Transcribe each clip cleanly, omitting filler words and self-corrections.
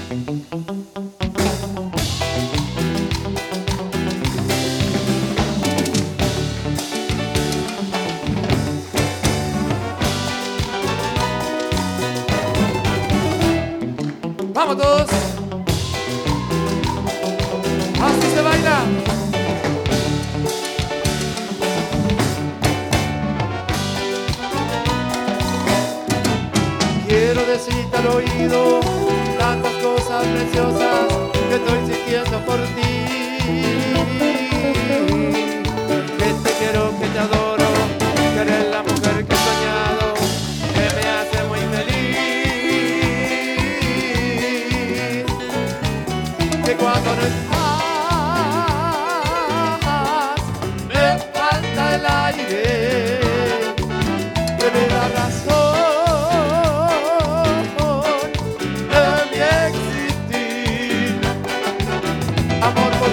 Vamos todos. Así se baila. Quiero decirte al oído tantas cosas preciosas que estoy sintiendo por ti. Que te quiero, que te adoro, que eres la mujer que he soñado, que me hace muy feliz. Que cuando no estás me falta el aire, que me da razón de mi existir. Amor, por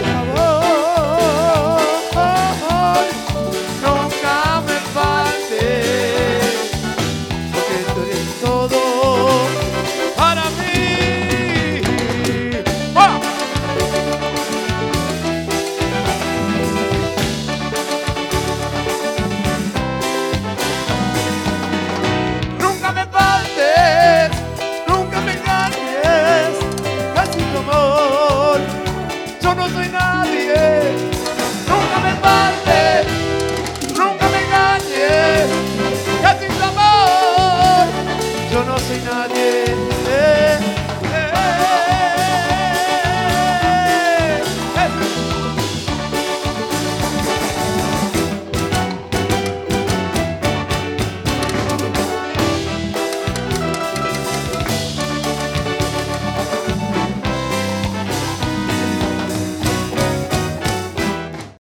favor, nunca me faltes, porque tú eres todo para mí. ¡Oh! Nunca me faltes, nunca me engañes, casi tu amor, yo no soy nada.